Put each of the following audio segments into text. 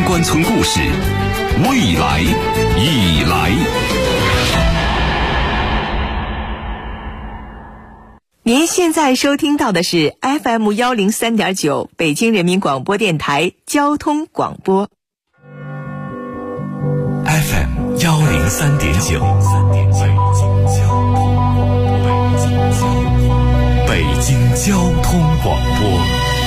关村故事，未来已来。 您现在收听到的是 FM103.9 北京人民广播电台交通广播。 FM103.9 北京交通广播，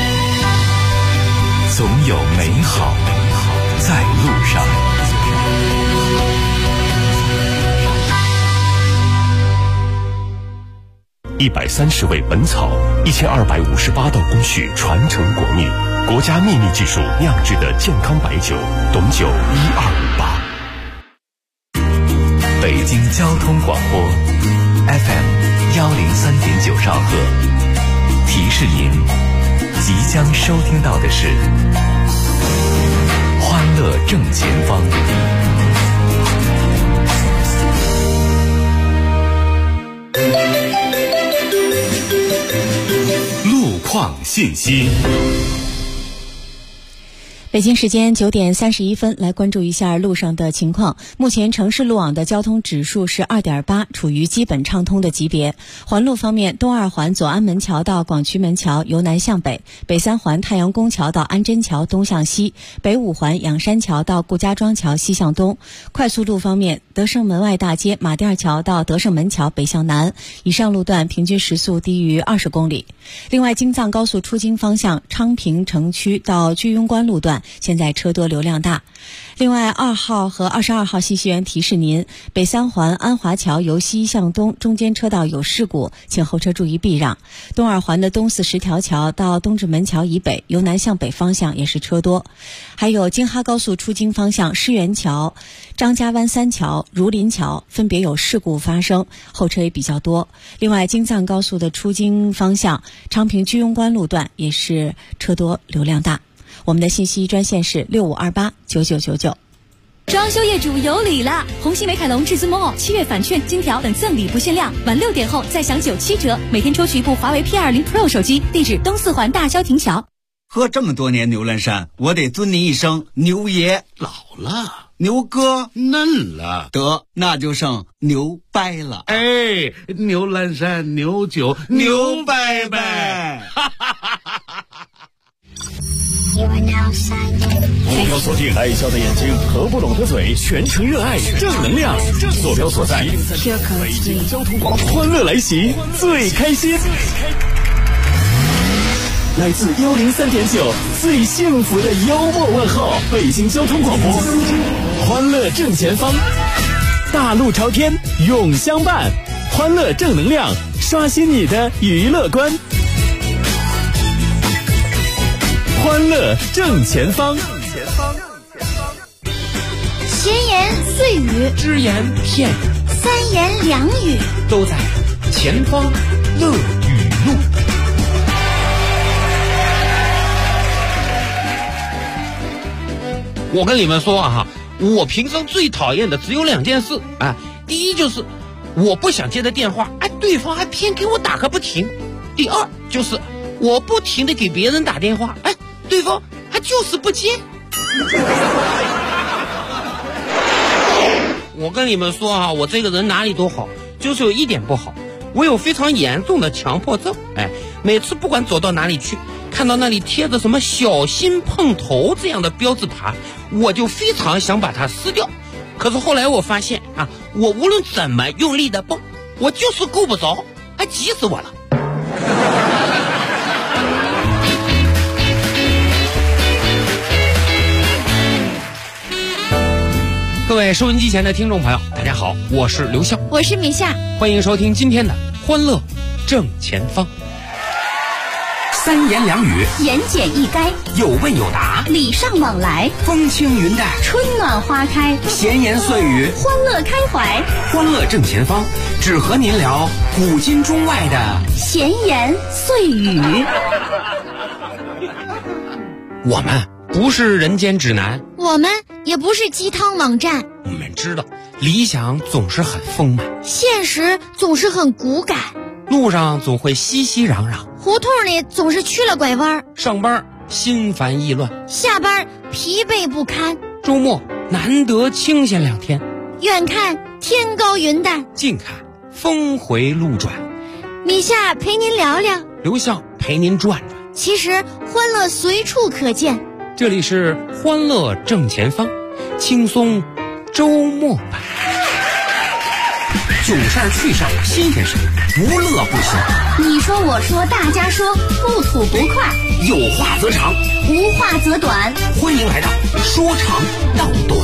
总有美好在路上。130味本草，1258道工序传承国秘，国家秘密技术酿制的健康白酒，董酒1258。北京交通广播 FM103.9兆赫，提示您即将收听到的是欢乐正前方。路况信息。 北京时间9点31分，来关注一下路上的情况。目前城市路网的交通指数是 2.8， 处于基本畅通的级别。环路方面，东二环左安门桥到广渠门桥由南向北，北三环太阳宫桥到安贞桥东向西，北五环仰山桥到顾家庄桥西向东。快速路方面，德胜门外大街马甸桥到德胜门桥北向南，以上路段平均时速低于20公里。另外，京藏高速出京方向昌平城区到居庸关路段现在车多流量大。另外，2号和22号信息员提示您，北三环安华桥由西向东中间车道有事故，请后车注意避让。东二环的东四十条桥到东直门桥以北由南向北方向也是车多。还有京哈高速出京方向狮园桥、张家湾三桥、儒林桥分别有事故发生，后车也比较多。另外，京藏高速的出京方向昌平居庸关路段也是车多流量大。我们的信息专线是65289999。 装修业主有礼了！红星美凯龙至尊 Mall 7月返券、金条等赠礼不限量，晚6点后再享97折，每天抽取一部华为 P20 Pro 手机。地址东四环大萧亭桥。 喝这么多年牛栏山，我得尊您一声牛爷。 老了， 牛哥嫩了， 得那就剩牛掰了。 哎，牛栏山牛酒牛掰掰，哈哈哈哈哈！ 目标锁定爱笑的眼睛和不拢的嘴，全程热爱正能量。坐标所在北京交通广播，欢乐来袭，最开心。来自103.9最幸福的幽默问候，北京交通广播，欢乐正前方，大路朝天永相伴，欢乐正能量，刷新你的娱乐观。欢乐正前方， 闲言碎语， 只言片语， 三言两语， 都在前方乐语录。我跟你们说啊，我平常最讨厌的只有2件事啊。第一就是我不想接的电话，对方还偏给我打个不停。第二就是我不停的给别人打电话，对方还就是不接。我跟你们说啊，我这个人哪里都好，就是有一点不好，我有非常严重的强迫症。每次不管走到哪里去，看到那里贴着什么小心碰头这样的标志牌，我就非常想把它撕掉。可是后来我发现啊，我无论怎么用力的蹦，我就是够不着，急死我了。各位收音机前的听众朋友，大家好，我是刘笑， 我是米夏， 欢迎收听今天的欢乐正前方。 三言两语， 言简意赅， 有问有答， 礼尚往来， 风轻云淡， 春暖花开， 闲言碎语， 欢乐开怀。 欢乐正前方，只和您聊古今中外的闲言碎语。 我们不是人间指南， 我们也不是鸡汤网站， 我们知道理想总是很丰满， 现实总是很骨感， 路上总会熙熙攘攘， 胡同里总是去了拐弯， 上班心烦意乱， 下班疲惫不堪， 周末难得清闲2天， 远看天高云淡， 近看峰回路转。 米夏陪您聊聊， 刘笑陪您转转。 其实欢乐随处可见， 这里是欢乐正前方，轻松周末版。 囧事儿趣事儿新鲜事儿，不乐不行。 你说我说大家说，不吐不快， 有话则长， 无话则短。 欢迎来到说长道短。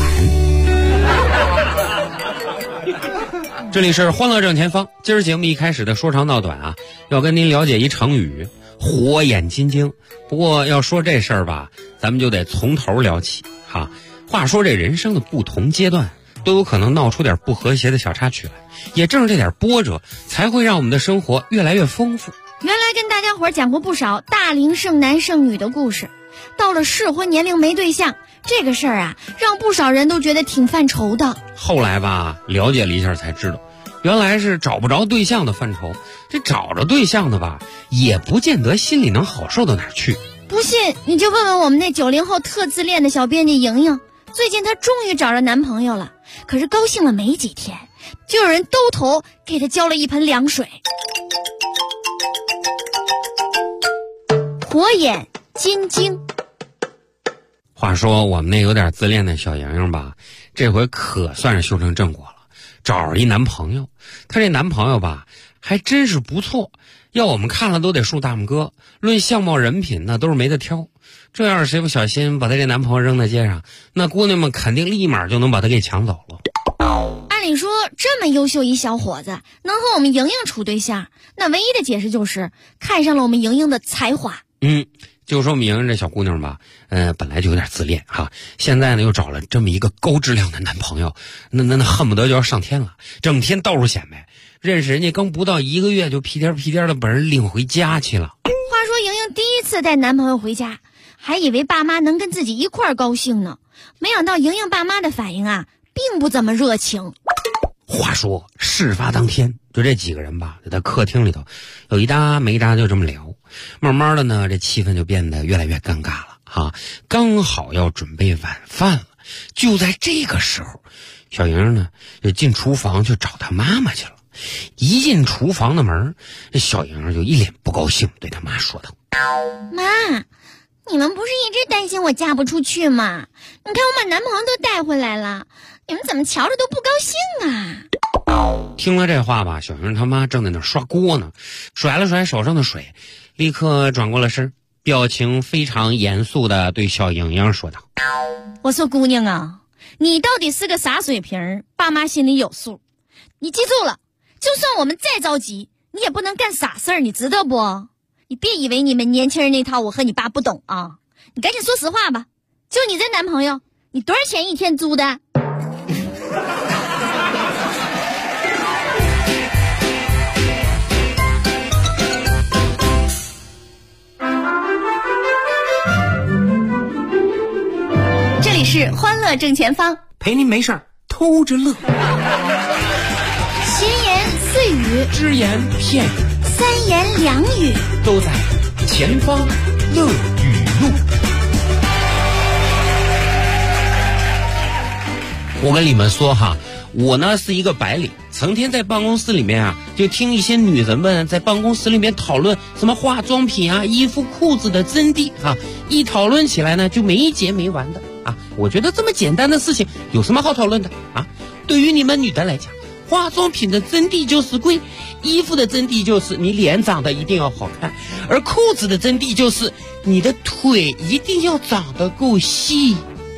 这里是欢乐正前方，今儿节目一开始的说长道短啊，要跟您了解一成语火眼金睛。不过要说这事儿吧，咱们就得从头聊起哈。话说这人生的不同阶段都有可能闹出点不和谐的小插曲来，也正是这点波折才会让我们的生活越来越丰富。 原来跟大家伙讲过不少大龄剩男剩女的故事，到了适婚年龄没对象这个事儿啊，让不少人都觉得挺犯愁的。 后来吧，了解了一下才知道，原来是找不着对象的犯愁，这找着对象的吧，也不见得心里能好受到哪儿去。 不信你就问问我们那90后特自恋的小编辑莹莹，最近她终于找着男朋友了，可是高兴了没几天，就有人兜头给她浇了一盆凉水。火眼金睛。 话说我们那有点自恋的小莹莹吧，这回可算是修成正果了，找着一男朋友。她这男朋友吧还真是不错，要我们看了都得竖大拇哥，论相貌人品那都是没得挑。这要是谁不小心把她这男朋友扔在街上，那姑娘们肯定立马就能把他给抢走了。 按理说这么优秀一小伙子能和我们莹莹处对象，那唯一的解释就是看上了我们莹莹的才华。 就说我们莹莹这小姑娘吧，本来就有点自恋哈，现在呢又找了这么一个高质量的男朋友，那恨不得就要上天了，整天到处显摆，认识人家刚不到1个月就屁颠屁颠的把人领回家去了。 话说莹莹第一次带男朋友回家，还以为爸妈能跟自己一块儿高兴呢，没想到莹莹爸妈的反应啊，并不怎么热情。 话说事发当天，就这几个人吧，在客厅里头有一搭没一搭就这么聊，慢慢的呢，这气氛就变得越来越尴尬了哈。刚好要准备晚饭了，就在这个时候，小莹呢就进厨房去找她妈妈去了。一进厨房的门，这小莹就一脸不高兴，对她妈说道：“ 妈，你们不是一直担心我嫁不出去吗？你看我把男朋友都带回来了，你们怎么瞧着都不高兴啊？” 听了这话吧，小莹他妈正在那刷锅呢，甩了甩手上的水，立刻转过了身，表情非常严肃地对小莹莹说道：“ 我说姑娘啊，你到底是个啥水平，爸妈心里有数。你记住了，就算我们再着急，你也不能干傻事儿，你知道不？你别以为你们年轻人那套我和你爸不懂啊！你赶紧说实话吧，就你这男朋友，你多少钱一天租的？”这里是欢乐正前方， 陪您没事儿偷着乐。 闲言碎语， 只言片语， 三言两语， 都在前方乐语录。我跟你们说哈，我呢是一个白领，成天在办公室里面啊，就听一些女人们在办公室里面讨论什么化妆品啊、衣服、裤子的真谛啊，一讨论起来呢就没结没完的啊。我觉得这么简单的事情有什么好讨论的啊？对于你们女的来讲，化妆品的真谛就是贵，衣服的真谛就是你脸长得一定要好看，而裤子的真谛就是你的腿一定要长得够细。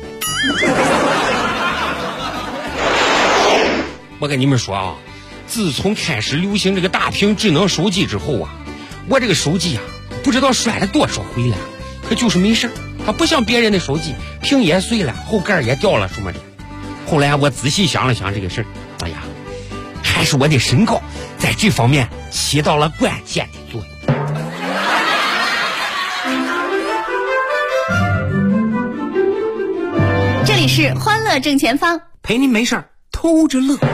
我跟你们说啊，自从开始流行这个大屏智能手机之后啊，我这个手机啊，不知道摔了多少回了，可就是没事，它不像别人的手机，屏也碎了，后盖也掉了什么的。后来我仔细想了想这个事儿，哎呀，还是我的身高在这方面起到了关键的作用。 这里是欢乐正前方， 陪您没事儿偷着乐。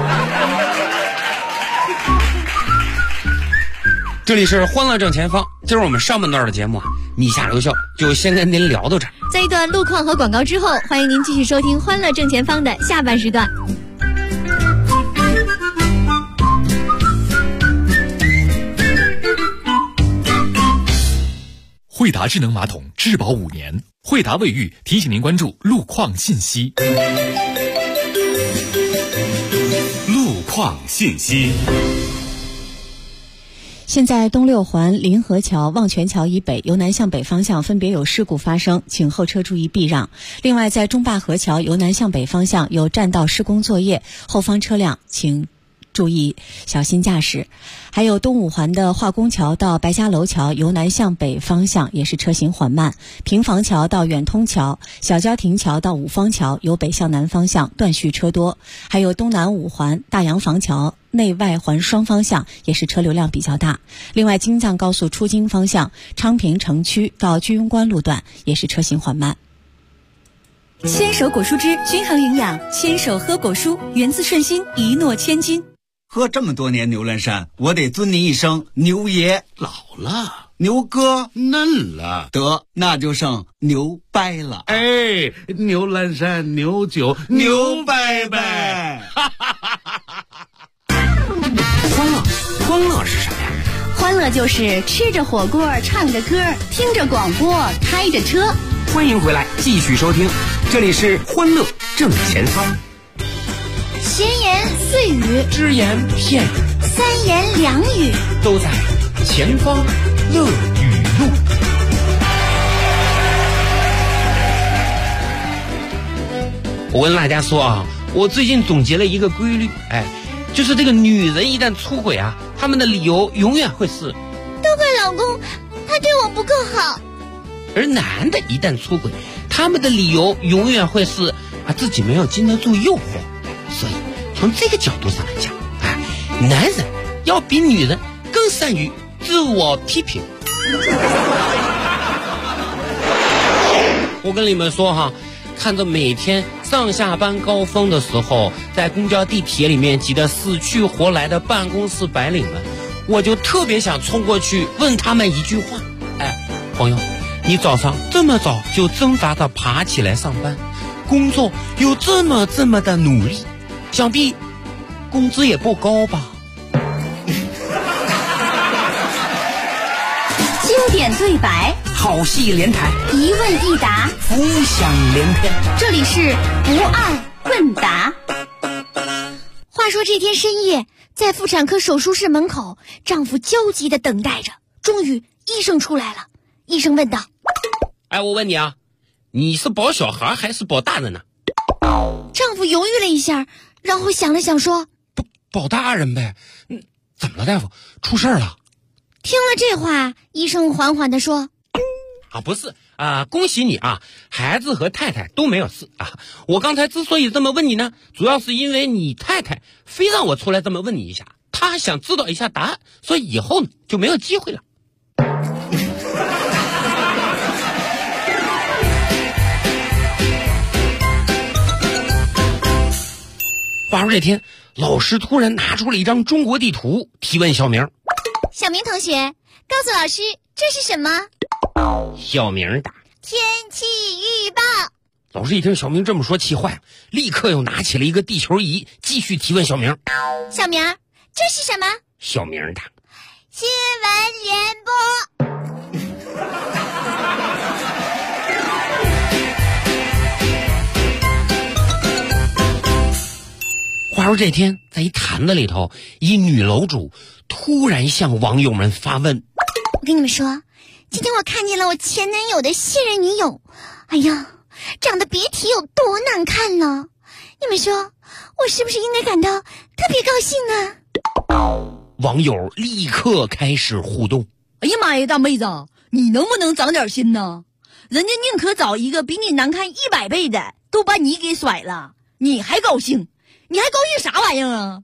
这里是欢乐正前方，今儿我们上半段的节目啊， 你下留校就先跟您聊到这儿。 在一段路况和广告之后，欢迎您继续收听《欢乐正前方》的下半时段。 惠达智能马桶质保5年，惠达卫浴提醒您关注路况信息。 路况信息。 现在东六环临河桥、望泉桥以北由南向北方向分别有事故发生，请后车注意避让。另外，在中坝河桥由南向北方向有占道施工作业，后方车辆请注意小心驾驶。还有东五环的化工桥到白家楼桥由南向北方向也是车行缓慢，平房桥到远通桥、小郊亭桥到五方桥由北向南方向断续车多。还有东南五环大洋房桥内外环双方向也是车流量比较大。另外，京藏高速出京方向昌平城区到居庸关路段也是车行缓慢。 牵手果蔬汁均衡营养，牵手喝果蔬，源自顺心，一诺千金。 喝这么多年牛栏山，我得尊你一声牛爷。 老了， 牛哥嫩了， 得那就剩牛掰了。 哎，牛栏山牛酒牛掰掰。 欢乐是什么呀？ 欢乐就是吃着火锅，唱着歌，听着广播，开着车。 欢迎回来，继续收听，这里是欢乐正前方。 闲言碎语， 只言片语， 三言两语， 都在前方乐语录。 我跟大家说啊，我最近总结了一个规律，就是这个女人一旦出轨啊，她们的理由永远会是都怪老公，他对我不够好。 而男的一旦出轨，他们的理由永远会是自己没有经得住诱惑。所以从这个角度上来讲，男人要比女人更善于自我批评。我跟你们说哈，看着每天上下班高峰的时候，在公交地铁里面挤得死去活来的办公室白领们，我就特别想冲过去问他们一句话：朋友，你早上这么早就挣扎着爬起来上班，工作又这么的努力，想必工资也不高吧？ 经典对白， 好戏连台， 一问一答， 浮想联翩。 这里是不二问答。话说这天深夜，在妇产科手术室门口，丈夫焦急地等待着。终于，医生出来了。医生问道： 我问你啊，你是保小孩还是保大人呢？ 丈夫犹豫了一下，然后想了想说： 保大人呗。怎么了，大夫？出事了？ 听了这话，医生缓缓地说： 不是恭喜你啊，孩子和太太都没有事啊。我刚才之所以这么问你呢，主要是因为你太太非让我出来这么问你一下，她想知道一下答案，所以以后呢就没有机会了。话说这天，老师突然拿出了一张中国地图，提问小明： 小明同学，告诉老师这是什么？ 小明答： 天气预报。 老师一听小明这么说，气坏了，立刻又拿起了一个地球仪，继续提问小明： 小明，这是什么？ 小明答： 新闻联播。 话说这天，在一坛子里头，一女楼主突然向网友们发问： 我跟你们说，今天我看见了我前男友的现任女友，哎呀，长得别提有多难看了。你们说，我是不是应该感到特别高兴呢？ 网友立刻开始互动： 哎呀妈呀，大妹子，你能不能长点心呢？人家宁可找一个比你难看100倍的，都把你给甩了，你还高兴？你还高兴啥玩意儿啊？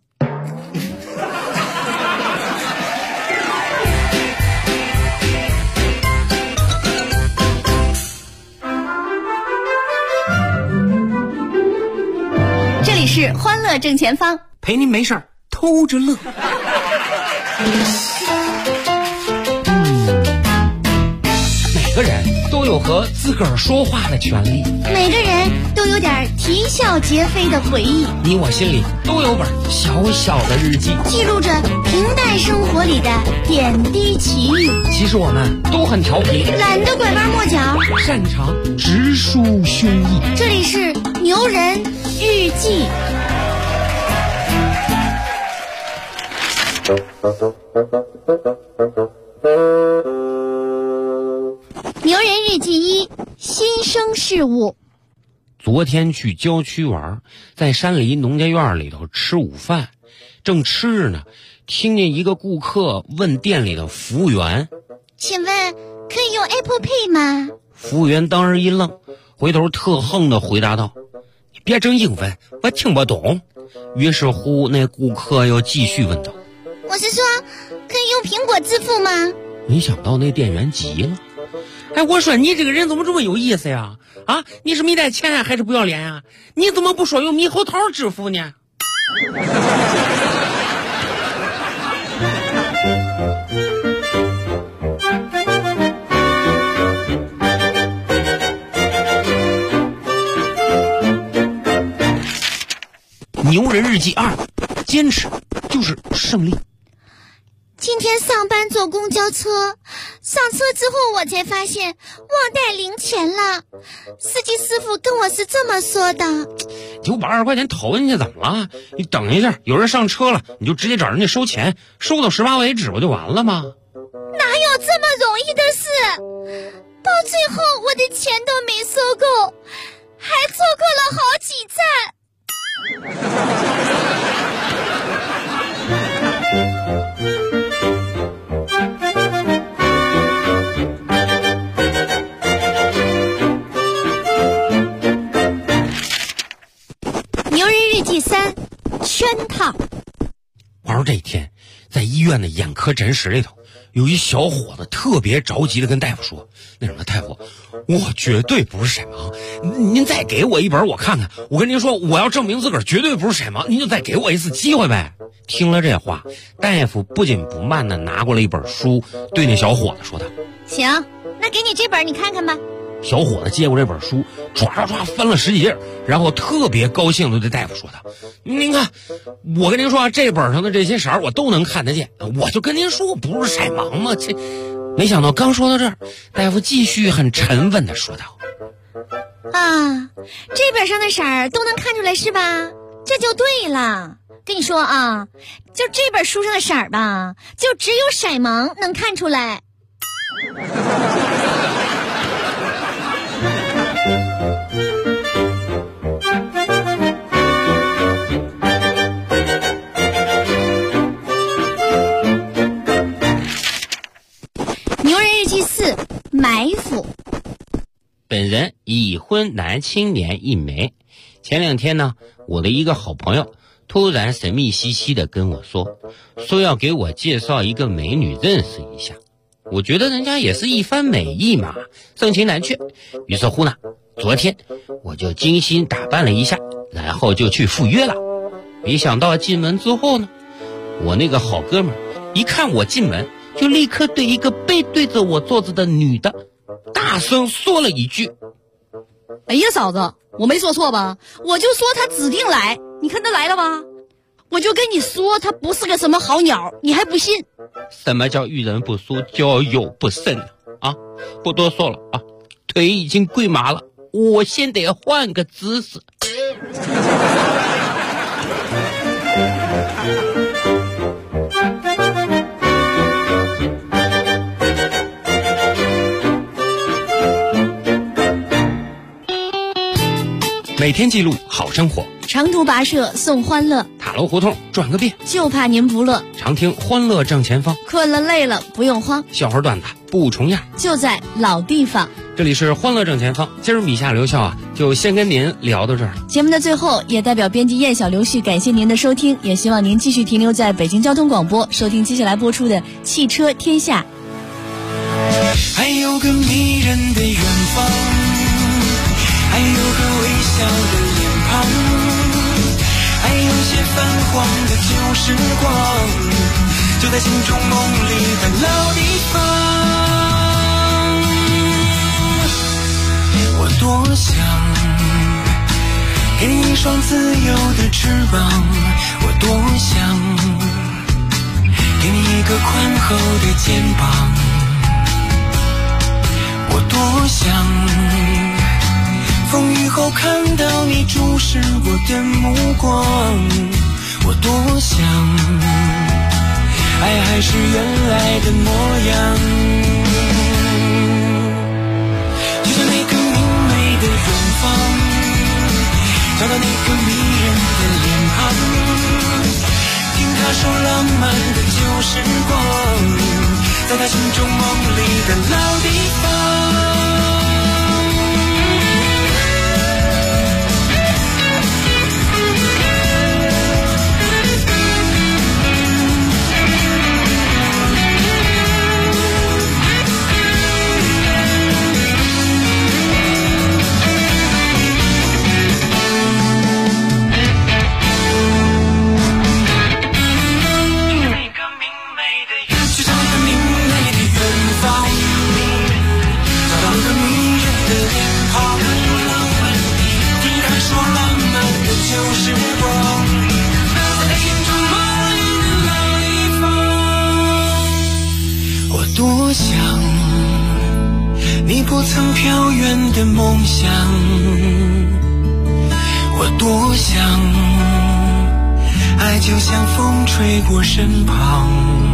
这里是欢乐正前方， 陪您没事儿偷着乐。每个人都有和自个儿说话的权利， 每个人都有点啼笑皆非的回忆， 你我心里都有本小小的日记， 记录着平淡生活里的点滴奇遇。 其实我们都很调皮， 懒得拐弯抹角， 擅长直抒胸臆。 这里是牛人日记。牛人日记1：新生事物。 昨天去郊区玩，在山里农家院里头吃午饭，正吃着呢，听见一个顾客问店里的服务员：“ 请问可以用 Apple Pay 吗？” 服务员当时一愣，回头特横地回答道：“你别整英文，我听不懂。”于是乎，那顾客又继续问道：“ 我是说，可以用苹果支付吗？” 没想到那店员急了：“哎，我说你这个人怎么这么有意思呀？啊，你是没带钱还是不要脸呀？你怎么不说用猕猴桃支付呢？”牛人日记2：坚持就是胜利。 今天上班坐公交车，上车之后我才发现忘带零钱了。司机师傅跟我是这么说的：“ 就把20块钱投进去怎么了？你等一下，有人上车了，你就直接找人家收钱，收到18为止不就完了吗？” 哪有这么容易的事？到最后我的钱都没收够，还错过了好几站。牛人日记3：圈套。 话说这一天，在医院的眼科诊室里头，有一小伙子特别着急的跟大夫说：“那什么，大夫，我绝对不是色盲，您再给我一本我看看。我跟您说，我要证明自个儿绝对不是色盲，您就再给我一次机会呗。”听了这话，大夫不紧不慢的拿过来一本书，对那小伙子说道：“ 行，那给你这本你看看吧。” 小伙子接过这本书，唰翻了10几页，然后特别高兴的对大夫说道：“您看，我跟您说，这本上的这些色儿我都能看得见，我就跟您说我不是色盲嘛。”没想到刚说到这儿，大夫继续很沉稳的说道：“ 啊，这本上的色儿都能看出来是吧？这就对了。跟你说啊，就这本书上的色儿吧，就只有色盲能看出来。”牛人日记4：埋伏。 本人已婚男青年一枚。前2天呢，我的一个好朋友突然神秘兮兮的跟我说要给我介绍一个美女认识一下。我觉得人家也是一番美意嘛，盛情难却。于是乎呢，昨天我就精心打扮了一下，然后就去赴约了。没想到进门之后呢，我那个好哥们一看我进门，就立刻对一个背对着我坐着的女的大声说了一句：“ 哎呀，嫂子，我没说错吧？我就说他指定来，你看他来了吧？我就跟你说他不是个什么好鸟，你还不信？” 什么叫遇人不淑，交友不慎啊？不多说了啊，腿已经跪麻了，我先得换个姿势。每天记录好生活， 长途跋涉送欢乐， 塔楼胡同转个遍， 就怕您不乐。 常听欢乐正前方， 困了累了不用慌， 笑话段子不重样， 就在老地方。 这里是欢乐正前方，今儿米夏留校啊，就先跟您聊到这儿了。 节目的最后，也代表编辑燕小刘旭感谢您的收听，也希望您继续停留在北京交通广播，收听接下来播出的《汽车天下》。 还有个迷人的远方，还有个微笑的脸庞，还有些泛黄的旧时光，就在心中梦里的老地方。 多想给你一双自由的翅膀，我多想给你一个宽厚的肩膀，我多想风雨后看到你注视我的目光，我多想爱还是原来的模样，就像那个明媚的远方，找到那个迷人的脸庞，听他说浪漫的旧时光，在他心中梦里的老地方。多想你不曾飘远的梦想，我多想爱就像风吹过身旁，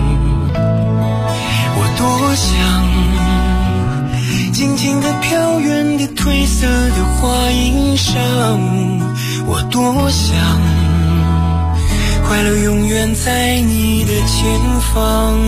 我多想静静地飘远的褪色的花衣裳，我多想快乐永远在你的前方。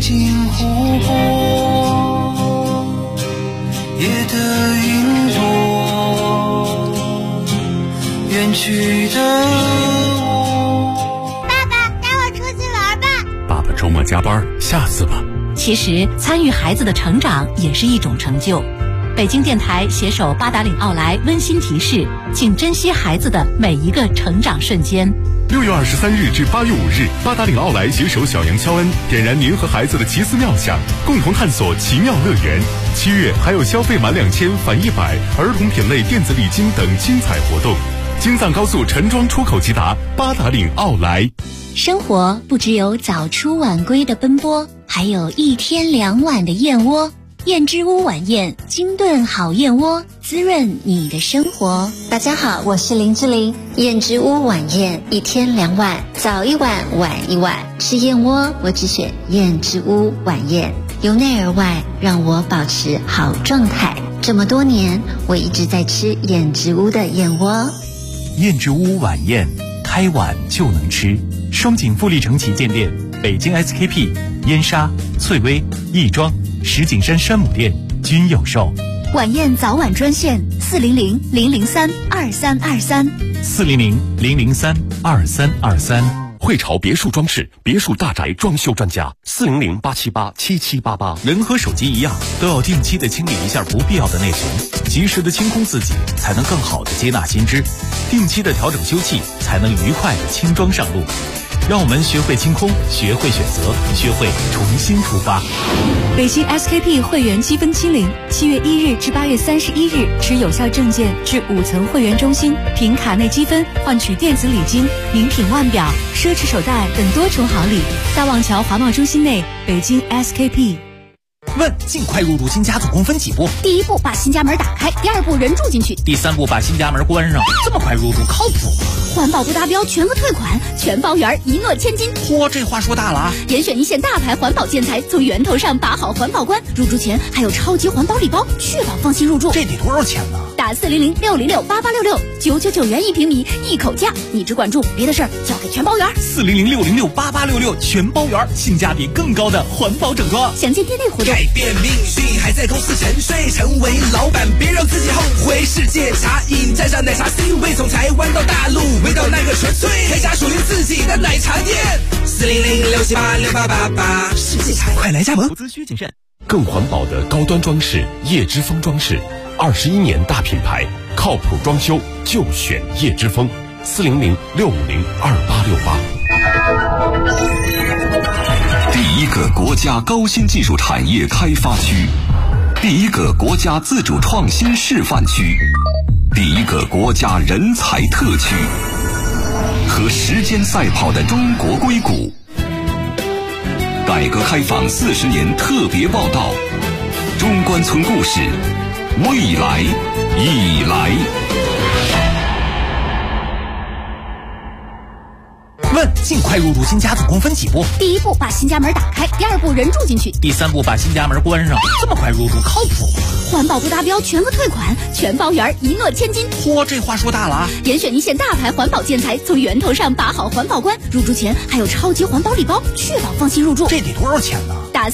镜湖泊，夜的云朵，远去的我。 爸爸带我出去玩吧。 爸爸周末加班，下次吧。 其实参与孩子的成长也是一种成就。北京电台携手八达岭奥莱温馨提示，请珍惜孩子的每一个成长瞬间。 6月23日至8月5日，八达岭奥莱携手小杨肖恩，点燃您和孩子的奇思妙想，共同探索奇妙乐园。7月还有消费满2000返100，儿童品类电子礼金等精彩活动。京藏高速陈庄出口即达，八达岭奥莱。 生活不只有早出晚归的奔波，还有1天2碗的燕窝。燕之屋晚宴，精炖好燕窝，滋润你的生活。 大家好，我是林志玲。燕之屋晚宴，1天2碗，早1碗，晚1碗。吃燕窝，我只选燕之屋晚宴，由内而外让我保持好状态。这么多年，我一直在吃燕之屋的燕窝。 燕之屋晚宴，开碗就能吃。双井富力城旗舰店、北京 SKP、燕莎、翠微、亦庄、石景山山姆店均有售。 晚宴早晚专线 400-003-2323，400-003-2323。汇潮别墅装饰，别墅大宅装修专家，400-878-7788。 人和手机一样，都要定期的清理一下不必要的内存，及时的清空自己，才能更好的接纳新知；定期的调整修葺，才能愉快的轻装上路。让我们学会清空，学会选择，学会重新出发。 北京 SKP 会员积分清零，7月1日至8月31日，持有效证件至5层会员中心，凭卡内积分换取电子礼金、名品腕表、奢侈手袋等多重好礼。大望桥华贸中心内，北京 SKP。 问：尽快入住新家总共分几步？ 第1步把新家门打开，第2步人住进去， 第3步把新家门关上。这么快入住靠谱吗？ 环保不达标全额退款，全包圆，一诺千金。 嚯，这话说大了啊！ 严选一线大牌环保建材，从源头上把好环保关。入住前还有超级环保礼包，确保放心入住。 这得多少钱呢？ 打400-606-8866，99元1平米，一口价。你只管住，别的事儿交给全包圆。 400-606-8866，全包圆，性价比更高的环保整装。 详见店内活动。 改变命运，还在公司沉睡，成为老板，别让自己后悔。世界茶饮，沾上奶茶 C 味，从台湾到大陆，味道那个纯粹，开家属于自己的奶茶店。400-678-6888，世界茶，快来加盟。 投资需谨慎。 更环保的高端装饰，叶之峰装饰，21年大品牌，靠谱装修就选叶之峰。400-650-2868。 第一个国家高新技术产业开发区，第一个国家自主创新示范区，第一个国家人才特区，和时间赛跑的中国硅谷。改革开放40年特别报道，中关村故事，未来已来。 问：尽快入住新家总共分几步？ 第1步把新家门打开，第2步人住进去， 第3步把新家门关上。这么快入住靠谱吗？ 环保不达标全额退款，全包圆，一诺千金。 嚯，这话说大了啊！ 严选一线大牌环保建材，从源头上把好环保关。入住前还有超级环保礼包，确保放心入住。 这得多少钱呢？ 打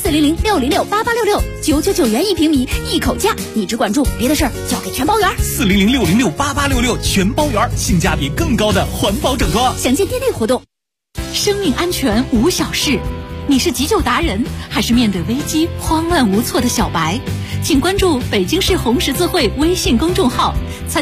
400-606-8866，99元1平米，一口价。你只管住，别的事儿交给全包圆。 400-606-8866，全包圆，性价比更高的环保整装。 详见店内活动。 生命安全无小事，你是急救达人，还是面对危机慌乱无措的小白？请关注北京市红十字会微信公众号。